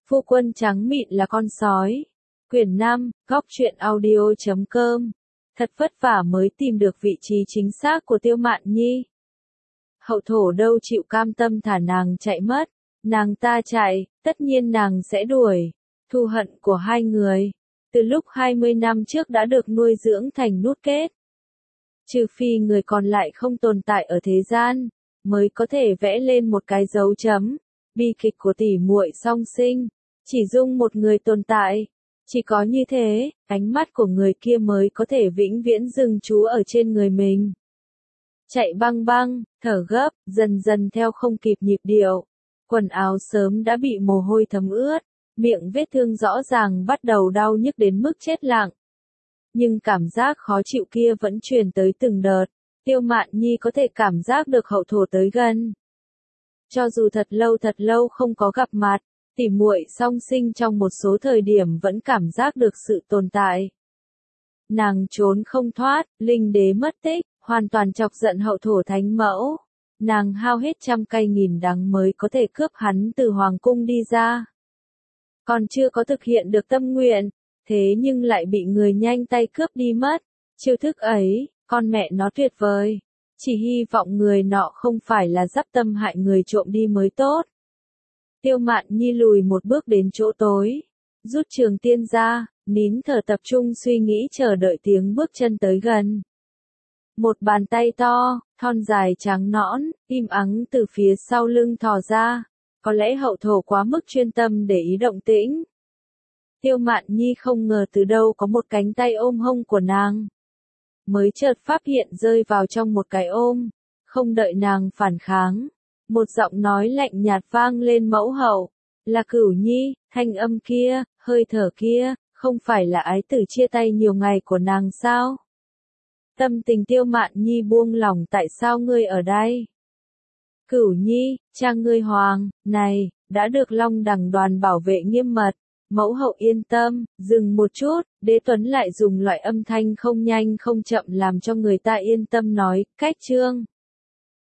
Phu quân trắng mịn là con sói. Quyển 5, góc truyện audio.com. Thật vất vả mới tìm được vị trí chính xác của Tiêu Mạn Nhi. Hậu thổ đâu chịu cam tâm thả nàng chạy mất. Nàng ta chạy, tất nhiên nàng sẽ đuổi. Thù hận của hai người, từ lúc 20 năm trước đã được nuôi dưỡng thành nút kết. Trừ phi người còn lại không tồn tại ở thế gian, mới có thể vẽ lên một cái dấu chấm. Bi kịch của tỷ muội song sinh, chỉ dung một người tồn tại. Chỉ có như thế, ánh mắt của người kia mới có thể vĩnh viễn dừng trú ở trên người mình. Chạy băng băng, thở gấp, dần dần theo không kịp nhịp điệu. Quần áo sớm đã bị mồ hôi thấm ướt, miệng vết thương rõ ràng bắt đầu đau nhức đến mức chết lặng. Nhưng cảm giác khó chịu kia vẫn truyền tới từng đợt. Tiêu Mạn Nhi có thể cảm giác được hậu thổ tới gần. Cho dù thật lâu không có gặp mặt, tỉ muội song sinh trong một số thời điểm vẫn cảm giác được sự tồn tại. Nàng trốn không thoát, linh đế mất tích, hoàn toàn chọc giận hậu thổ thánh mẫu. Nàng hao hết trăm cây nghìn đắng mới có thể cướp hắn từ hoàng cung đi ra. Còn chưa có thực hiện được tâm nguyện, thế nhưng lại bị người nhanh tay cướp đi mất. Chiêu thức ấy, con mẹ nó tuyệt vời. Chỉ hy vọng người nọ không phải là dắp tâm hại người trộm đi mới tốt. Tiêu Mạn Nhi lùi một bước đến chỗ tối, rút trường tiên ra, nín thở tập trung suy nghĩ chờ đợi tiếng bước chân tới gần. Một bàn tay to, thon dài trắng nõn, im ắng từ phía sau lưng thò ra. Có lẽ hậu thổ quá mức chuyên tâm để ý động tĩnh. Tiêu Mạn Nhi không ngờ từ đâu có một cánh tay ôm hông của nàng. Mới chợt phát hiện rơi vào trong một cái ôm, không đợi nàng phản kháng. Một giọng nói lạnh nhạt vang lên mẫu hậu, là Cửu Nhi, thanh âm kia, hơi thở kia, không phải là ái tử chia tay nhiều ngày của nàng sao? Tâm tình Tiêu Mạn Nhi buông lỏng, tại sao ngươi ở đây? Cửu Nhi, cha ngươi hoàng, này, đã được Long Đằng đoàn bảo vệ nghiêm mật. Mẫu hậu yên tâm, dừng một chút, Đế Tuấn lại dùng loại âm thanh không nhanh không chậm làm cho người ta yên tâm nói, cách chương.